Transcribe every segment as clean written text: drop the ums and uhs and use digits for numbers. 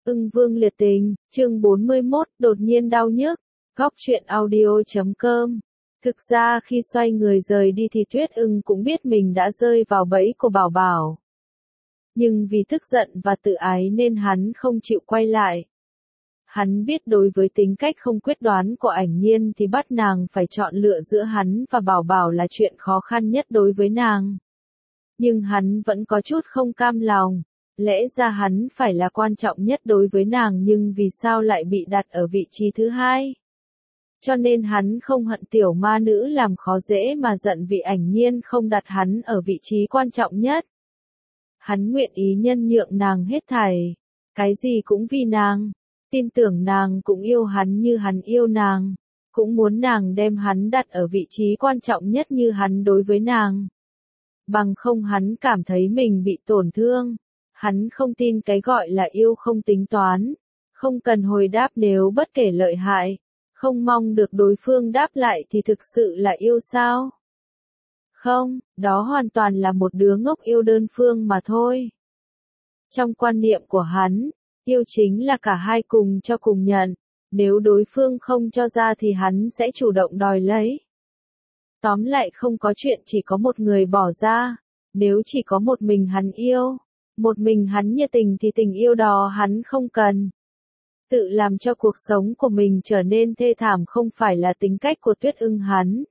Ưng Vương liệt tình, chương 41, đột nhiên đau nhức, góc truyện audio.com. Thực ra khi xoay người rời đi thì Tuyết Ưng cũng biết mình đã rơi vào bẫy của Bảo Bảo. Nhưng vì tức giận và tự ái nên hắn không chịu quay lại. Hắn biết đối với tính cách không quyết đoán của Ảnh Nhiên thì bắt nàng phải chọn lựa giữa hắn và Bảo Bảo là chuyện khó khăn nhất đối với nàng. Nhưng hắn vẫn có chút không cam lòng. Lẽ ra hắn phải là quan trọng nhất đối với nàng nhưng vì sao lại bị đặt ở vị trí thứ hai? Cho nên hắn không hận tiểu ma nữ làm khó dễ mà giận vì Ảnh Nhiên không đặt hắn ở vị trí quan trọng nhất. Hắn nguyện ý nhân nhượng nàng hết thảy. Cái gì cũng vì nàng. Tin tưởng nàng cũng yêu hắn như hắn yêu nàng. Cũng muốn nàng đem hắn đặt ở vị trí quan trọng nhất như hắn đối với nàng. Bằng không hắn cảm thấy mình bị tổn thương. Hắn không tin cái gọi là yêu không tính toán, không cần hồi đáp nếu bất kể lợi hại, không mong được đối phương đáp lại thì thực sự là yêu sao? Không, đó hoàn toàn là một đứa ngốc yêu đơn phương mà thôi. Trong quan niệm của hắn, yêu chính là cả hai cùng cho cùng nhận, nếu đối phương không cho ra thì hắn sẽ chủ động đòi lấy. Tóm lại không có chuyện chỉ có một người bỏ ra, nếu chỉ có một mình hắn yêu. Một mình hắn nhiệt tình thì tình yêu đó hắn không cần. Tự làm cho cuộc sống của mình trở nên thê thảm không phải là tính cách của Tuyết Ưng hắn.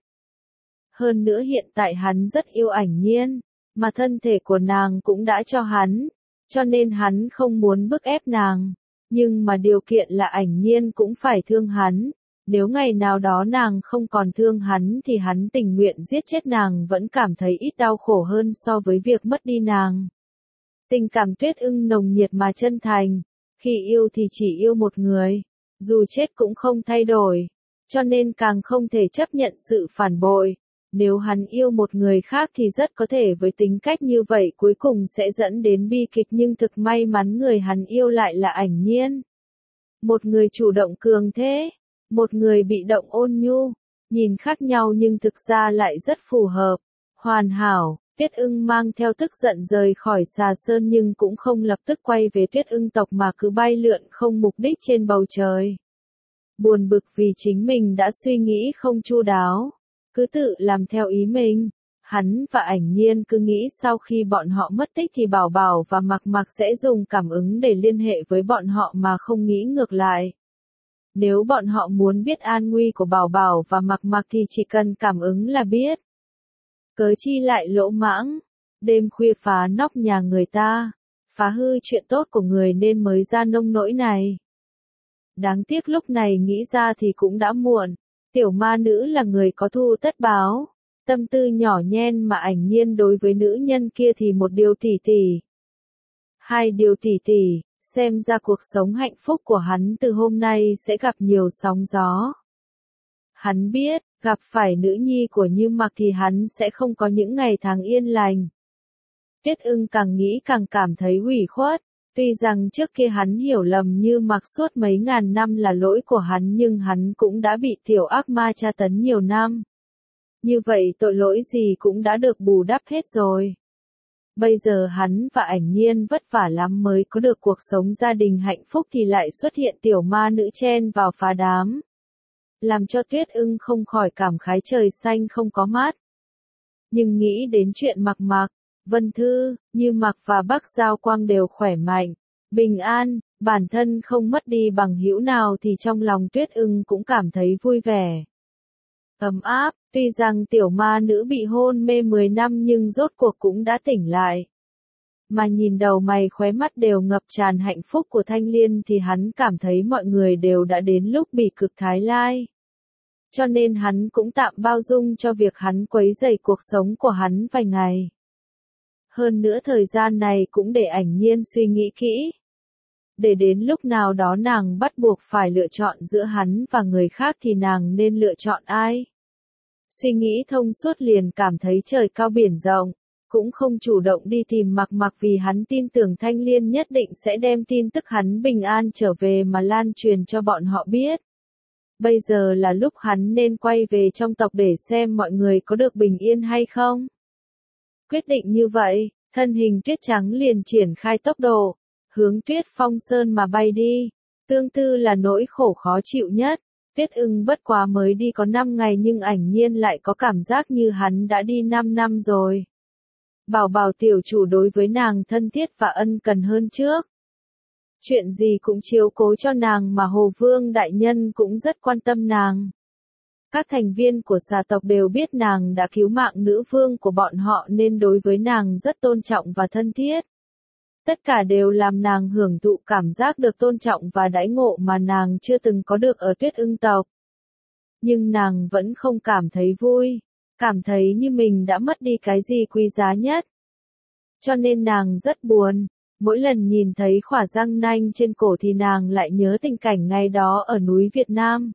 Hơn nữa hiện tại hắn rất yêu Ảnh Nhiên, mà thân thể của nàng cũng đã cho hắn, cho nên hắn không muốn bức ép nàng. Nhưng mà điều kiện là Ảnh Nhiên cũng phải thương hắn. Nếu ngày nào đó nàng không còn thương hắn thì hắn tình nguyện giết chết nàng vẫn cảm thấy ít đau khổ hơn so với việc mất đi nàng. Tình cảm Tuyết Ưng nồng nhiệt mà chân thành, khi yêu thì chỉ yêu một người, dù chết cũng không thay đổi, cho nên càng không thể chấp nhận sự phản bội. Nếu hắn yêu một người khác thì rất có thể với tính cách như vậy cuối cùng sẽ dẫn đến bi kịch nhưng thực may mắn người hắn yêu lại là Ảnh Nhiên. Một người chủ động cường thế, một người bị động ôn nhu, nhìn khác nhau nhưng thực ra lại rất phù hợp, hoàn hảo. Tuyết Ưng mang theo tức giận rời khỏi Xà Sơn nhưng cũng không lập tức quay về Tuyết Ưng tộc mà cứ bay lượn không mục đích trên bầu trời. Buồn bực vì chính mình đã suy nghĩ không chu đáo, cứ tự làm theo ý mình. Hắn và Ảnh Nhiên cứ nghĩ sau khi bọn họ mất tích thì Bảo Bảo và Mạc Mạc sẽ dùng cảm ứng để liên hệ với bọn họ mà không nghĩ ngược lại. Nếu bọn họ muốn biết an nguy của Bảo Bảo và Mạc Mạc thì chỉ cần cảm ứng là biết. Cớ chi lại lỗ mãng, đêm khuya phá nóc nhà người ta, phá hư chuyện tốt của người nên mới ra nông nỗi này. Đáng tiếc lúc này nghĩ ra thì cũng đã muộn, tiểu ma nữ là người có thù tất báo, tâm tư nhỏ nhen mà Ảnh Nhiên đối với nữ nhân kia thì một điều tỷ tỷ. Hai điều tỷ tỷ, xem ra cuộc sống hạnh phúc của hắn từ hôm nay sẽ gặp nhiều sóng gió. Hắn biết, gặp phải nữ nhi của Như Mặc thì hắn sẽ không có những ngày tháng yên lành. Tuyết Ưng càng nghĩ càng cảm thấy ủy khuất, tuy rằng trước kia hắn hiểu lầm Như Mặc suốt mấy ngàn năm là lỗi của hắn nhưng hắn cũng đã bị tiểu ác ma tra tấn nhiều năm. Như vậy tội lỗi gì cũng đã được bù đắp hết rồi. Bây giờ hắn và Ảnh Nhiên vất vả lắm mới có được cuộc sống gia đình hạnh phúc thì lại xuất hiện tiểu ma nữ chen vào phá đám. Làm cho Tuyết Ưng không khỏi cảm khái trời xanh không có mát. Nhưng nghĩ đến chuyện Mạc Mạc, Vân Thư, Như Mặc và Bắc Giao Quang đều khỏe mạnh, bình an, bản thân không mất đi bằng hữu nào thì trong lòng Tuyết Ưng cũng cảm thấy vui vẻ. Ấm áp, tuy rằng tiểu ma nữ bị hôn mê 10 năm nhưng rốt cuộc cũng đã tỉnh lại. Mà nhìn đầu mày khóe mắt đều ngập tràn hạnh phúc của Thanh Liên thì hắn cảm thấy mọi người đều đã đến lúc bỉ cực thái lai. Cho nên hắn cũng tạm bao dung cho việc hắn quấy rầy cuộc sống của hắn vài ngày. Hơn nữa thời gian này cũng để Ảnh Nhiên suy nghĩ kỹ. Để đến lúc nào đó nàng bắt buộc phải lựa chọn giữa hắn và người khác thì nàng nên lựa chọn ai. Suy nghĩ thông suốt liền cảm thấy trời cao biển rộng, cũng không chủ động đi tìm Mạc Mạc vì hắn tin tưởng Thanh Liên nhất định sẽ đem tin tức hắn bình an trở về mà lan truyền cho bọn họ biết. Bây giờ là lúc hắn nên quay về trong tộc để xem mọi người có được bình yên hay không. Quyết định như vậy, thân hình Tuyết Trắng liền triển khai tốc độ, hướng Tuyết Phong Sơn mà bay đi. Tương tư là nỗi khổ khó chịu nhất. Tuyết Ưng bất quá mới đi có 5 ngày nhưng Ảnh Nhiên lại có cảm giác như hắn đã đi 5 năm rồi. Bảo Bảo tiểu chủ đối với nàng thân thiết và ân cần hơn trước. Chuyện gì cũng chiếu cố cho nàng mà Hồ Vương đại nhân cũng rất quan tâm nàng. Các thành viên của xà tộc đều biết nàng đã cứu mạng nữ vương của bọn họ nên đối với nàng rất tôn trọng và thân thiết. Tất cả đều làm nàng hưởng thụ cảm giác được tôn trọng và đãi ngộ mà nàng chưa từng có được ở Tuyết Ưng tộc. Nhưng nàng vẫn không cảm thấy vui, cảm thấy như mình đã mất đi cái gì quý giá nhất. Cho nên nàng rất buồn, mỗi lần nhìn thấy khỏa răng nanh trên cổ thì nàng lại nhớ tình cảnh ngày đó ở núi Việt Nam.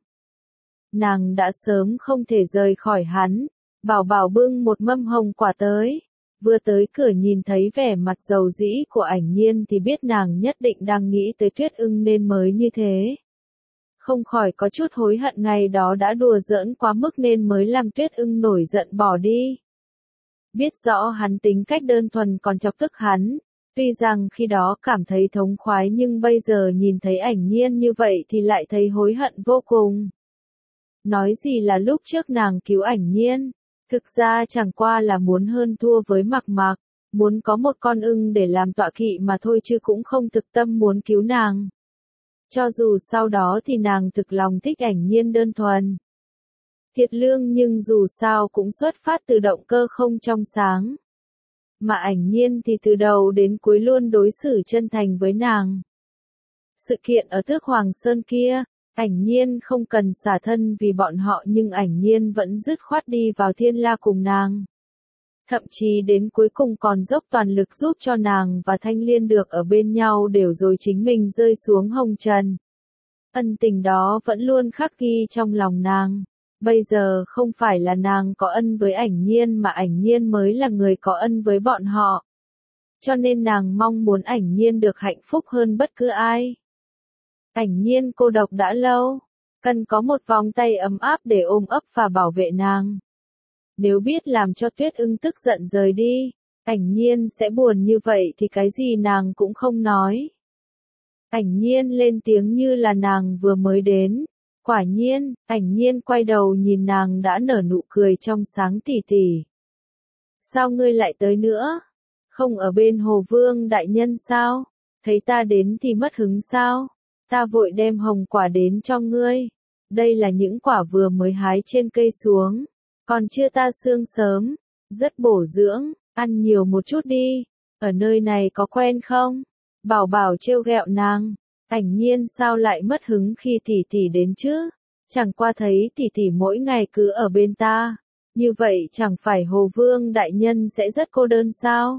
Nàng đã sớm không thể rời khỏi hắn. Bảo Bảo bưng một mâm hồng quả tới. Vừa tới cửa nhìn thấy vẻ mặt dầu dĩ của Ảnh Nhiên thì biết nàng nhất định đang nghĩ tới Tuyết Ưng nên mới như thế. Không khỏi có chút hối hận ngày đó đã đùa giỡn quá mức nên mới làm Tuyết Ưng nổi giận bỏ đi. Biết rõ hắn tính cách đơn thuần còn chọc tức hắn. Tuy rằng khi đó cảm thấy thống khoái nhưng bây giờ nhìn thấy Ảnh Nhiên như vậy thì lại thấy hối hận vô cùng. Nói gì là lúc trước nàng cứu Ảnh Nhiên, thực ra chẳng qua là muốn hơn thua với Mạc Mạc, muốn có một con ưng để làm tọa kỵ mà thôi chứ cũng không thực tâm muốn cứu nàng. Cho dù sau đó thì nàng thực lòng thích Ảnh Nhiên đơn thuần. Thiệt lương nhưng dù sao cũng xuất phát từ động cơ không trong sáng. Mà Ảnh Nhiên thì từ đầu đến cuối luôn đối xử chân thành với nàng. Sự kiện ở Tước Hoàng Sơn kia, Ảnh Nhiên không cần xả thân vì bọn họ nhưng Ảnh Nhiên vẫn dứt khoát đi vào Thiên La cùng nàng. Thậm chí đến cuối cùng còn dốc toàn lực giúp cho nàng và Thanh Liên được ở bên nhau đều rồi chính mình rơi xuống hồng trần. Ân tình đó vẫn luôn khắc ghi trong lòng nàng. Bây giờ không phải là nàng có ân với Ảnh Nhiên mà Ảnh Nhiên mới là người có ân với bọn họ. Cho nên nàng mong muốn Ảnh Nhiên được hạnh phúc hơn bất cứ ai. Ảnh Nhiên cô độc đã lâu, cần có một vòng tay ấm áp để ôm ấp và bảo vệ nàng. Nếu biết làm cho Tuyết Ưng tức giận rời đi, Ảnh Nhiên sẽ buồn như vậy thì cái gì nàng cũng không nói. Ảnh Nhiên lên tiếng như là nàng vừa mới đến. Quả nhiên, Ảnh Nhiên quay đầu nhìn nàng đã nở nụ cười trong sáng tỉ tỉ. Sao ngươi lại tới nữa? Không ở bên Hồ Vương đại nhân sao? Thấy ta đến thì mất hứng sao? Ta vội đem hồng quả đến cho ngươi. Đây là những quả vừa mới hái trên cây xuống. Còn chưa ta xương sớm. Rất bổ dưỡng, ăn nhiều một chút đi. Ở nơi này có quen không? Bảo Bảo trêu ghẹo nàng. Ảnh Nhiên sao lại mất hứng khi tỷ tỷ đến chứ? Chẳng qua thấy tỷ tỷ mỗi ngày cứ ở bên ta. Như vậy chẳng phải Hồ Vương đại nhân sẽ rất cô đơn sao?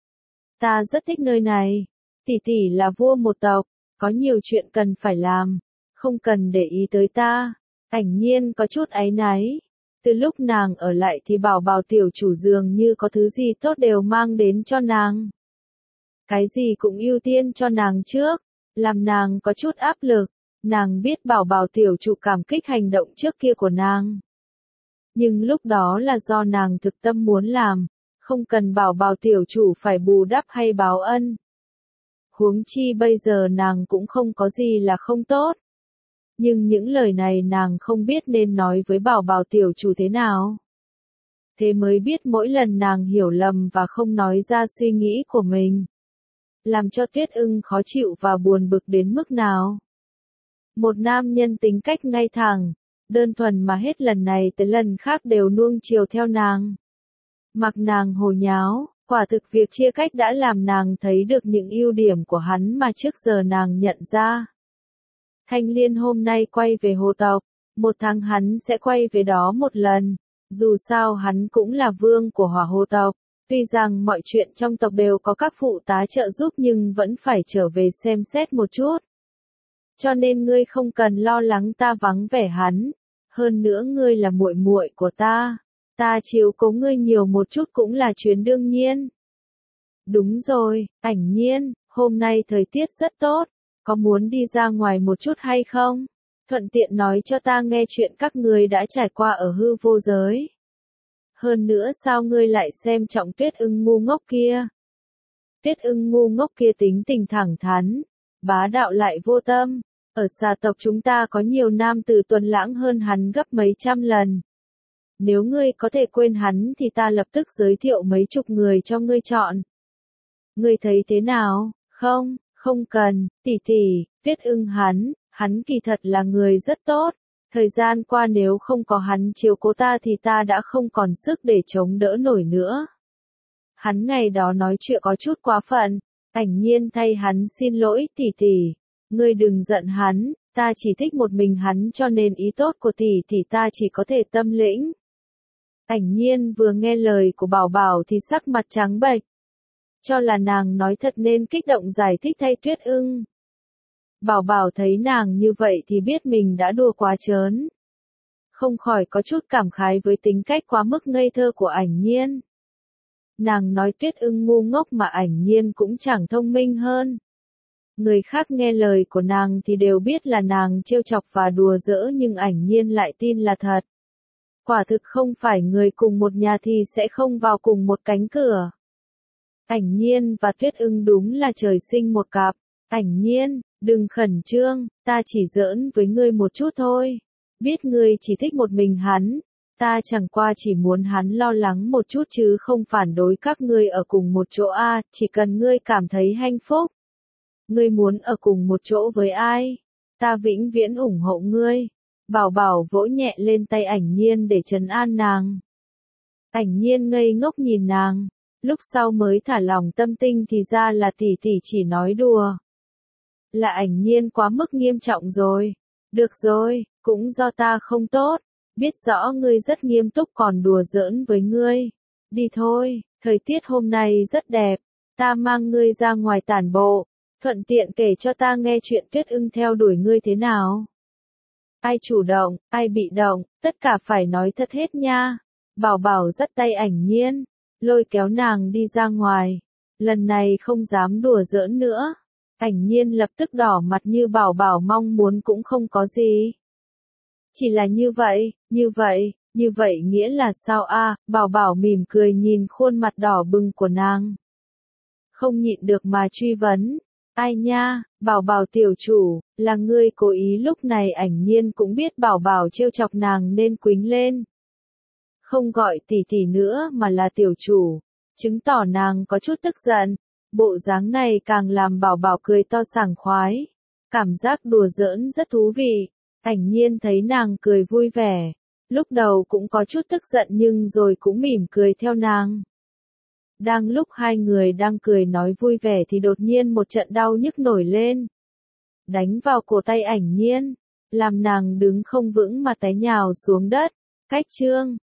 Ta rất thích nơi này. Tỷ tỷ là vua một tộc. Có nhiều chuyện cần phải làm, không cần để ý tới ta. Ảnh Nhiên có chút áy náy. Từ lúc nàng ở lại thì Bảo Bảo tiểu chủ dường như có thứ gì tốt đều mang đến cho nàng. Cái gì cũng ưu tiên cho nàng trước, làm nàng có chút áp lực. Nàng biết Bảo Bảo tiểu chủ cảm kích hành động trước kia của nàng. Nhưng lúc đó là do nàng thực tâm muốn làm, không cần Bảo Bảo tiểu chủ phải bù đắp hay báo ân. Huống chi bây giờ nàng cũng không có gì là không tốt. Nhưng những lời này nàng không biết nên nói với Bảo Bảo tiểu chủ thế nào. Thế mới biết mỗi lần nàng hiểu lầm và không nói ra suy nghĩ của mình. Làm cho Tuyết Ưng khó chịu và buồn bực đến mức nào. Một nam nhân tính cách ngay thẳng, đơn thuần mà hết lần này tới lần khác đều nuông chiều theo nàng. Mặc nàng hồ nháo. Quả thực việc chia cách đã làm nàng thấy được những ưu điểm của hắn mà trước giờ nàng nhận ra. Thanh Liên hôm nay quay về hồ tộc, một tháng hắn sẽ quay về đó một lần. Dù sao hắn cũng là vương của hỏa hồ tộc, tuy rằng mọi chuyện trong tộc đều có các phụ tá trợ giúp nhưng vẫn phải trở về xem xét một chút. Cho nên ngươi không cần lo lắng ta vắng vẻ hắn, hơn nữa ngươi là muội muội của ta. Ta chiếu cố ngươi nhiều một chút cũng là chuyện đương nhiên. Đúng rồi, Ảnh Nhiên, hôm nay thời tiết rất tốt, có muốn đi ra ngoài một chút hay không? Thuận tiện nói cho ta nghe chuyện các ngươi đã trải qua ở hư vô giới. Hơn nữa sao ngươi lại xem trọng Tuyết Ưng ngu ngốc kia? Tuyết Ưng ngu ngốc kia tính tình thẳng thắn, bá đạo lại vô tâm. Ở xà tộc chúng ta có nhiều nam tử tuấn lãng hơn hắn gấp mấy trăm lần. Nếu ngươi có thể quên hắn thì ta lập tức giới thiệu mấy chục người cho ngươi chọn. Ngươi thấy thế nào? Không, không cần, tỷ tỷ, Tuyết Ưng hắn kỳ thật là người rất tốt. Thời gian qua nếu không có hắn chiếu cố ta thì ta đã không còn sức để chống đỡ nổi nữa. Hắn ngày đó nói chuyện có chút quá phận, Ảnh Nhiên thay hắn xin lỗi tỷ tỷ. Ngươi đừng giận hắn, ta chỉ thích một mình hắn cho nên ý tốt của tỷ tỷ ta chỉ có thể tâm lĩnh. Ảnh Nhiên vừa nghe lời của Bảo Bảo thì sắc mặt trắng bệch. Cho là nàng nói thật nên kích động giải thích thay Tuyết Ưng. Bảo Bảo thấy nàng như vậy thì biết mình đã đùa quá trớn. Không khỏi có chút cảm khái với tính cách quá mức ngây thơ của Ảnh Nhiên. Nàng nói Tuyết Ưng ngu ngốc mà Ảnh Nhiên cũng chẳng thông minh hơn. Người khác nghe lời của nàng thì đều biết là nàng trêu chọc và đùa giỡn nhưng Ảnh Nhiên lại tin là thật. Quả thực không phải người cùng một nhà thì sẽ không vào cùng một cánh cửa. Ảnh Nhiên và Tuyết Ưng đúng là trời sinh một cặp. Ảnh Nhiên, đừng khẩn trương, ta chỉ giỡn với ngươi một chút thôi. Biết ngươi chỉ thích một mình hắn, ta chẳng qua chỉ muốn hắn lo lắng một chút chứ không phản đối các ngươi ở cùng một chỗ chỉ cần ngươi cảm thấy hạnh phúc. Ngươi muốn ở cùng một chỗ với ai? Ta vĩnh viễn ủng hộ ngươi. Bảo Bảo vỗ nhẹ lên tay Ảnh Nhiên để trấn an nàng. Ảnh Nhiên ngây ngốc nhìn nàng, lúc sau mới thả lỏng tâm tình thì ra là tỷ tỷ chỉ nói đùa. Là Ảnh Nhiên quá mức nghiêm trọng rồi. Được rồi, cũng do ta không tốt, biết rõ ngươi rất nghiêm túc còn đùa giỡn với ngươi. Đi thôi, thời tiết hôm nay rất đẹp, ta mang ngươi ra ngoài tản bộ, thuận tiện kể cho ta nghe chuyện Tuyết Ưng theo đuổi ngươi thế nào. Ai chủ động, ai bị động, tất cả phải nói thật hết nha. Bảo Bảo dắt tay Ảnh Nhiên, lôi kéo nàng đi ra ngoài. Lần này không dám đùa giỡn nữa. Ảnh Nhiên lập tức đỏ mặt như Bảo Bảo mong muốn cũng không có gì. Chỉ là như vậy nghĩa là sao Bảo Bảo mỉm cười nhìn khuôn mặt đỏ bừng của nàng. Không nhịn được mà truy vấn. Ai nha, Bảo Bảo tiểu chủ, là ngươi cố ý. Lúc này Ảnh Nhiên cũng biết Bảo Bảo trêu chọc nàng nên quýnh lên. Không gọi tỷ tỷ nữa mà là tiểu chủ, chứng tỏ nàng có chút tức giận. Bộ dáng này càng làm Bảo Bảo cười to sảng khoái. Cảm giác đùa giỡn rất thú vị. Ảnh Nhiên thấy nàng cười vui vẻ. Lúc đầu cũng có chút tức giận nhưng rồi cũng mỉm cười theo nàng. Đang lúc hai người đang cười nói vui vẻ thì đột nhiên một trận đau nhức nổi lên. Đánh vào cổ tay Ảnh Nhiên, làm nàng đứng không vững mà té nhào xuống đất. Cách chương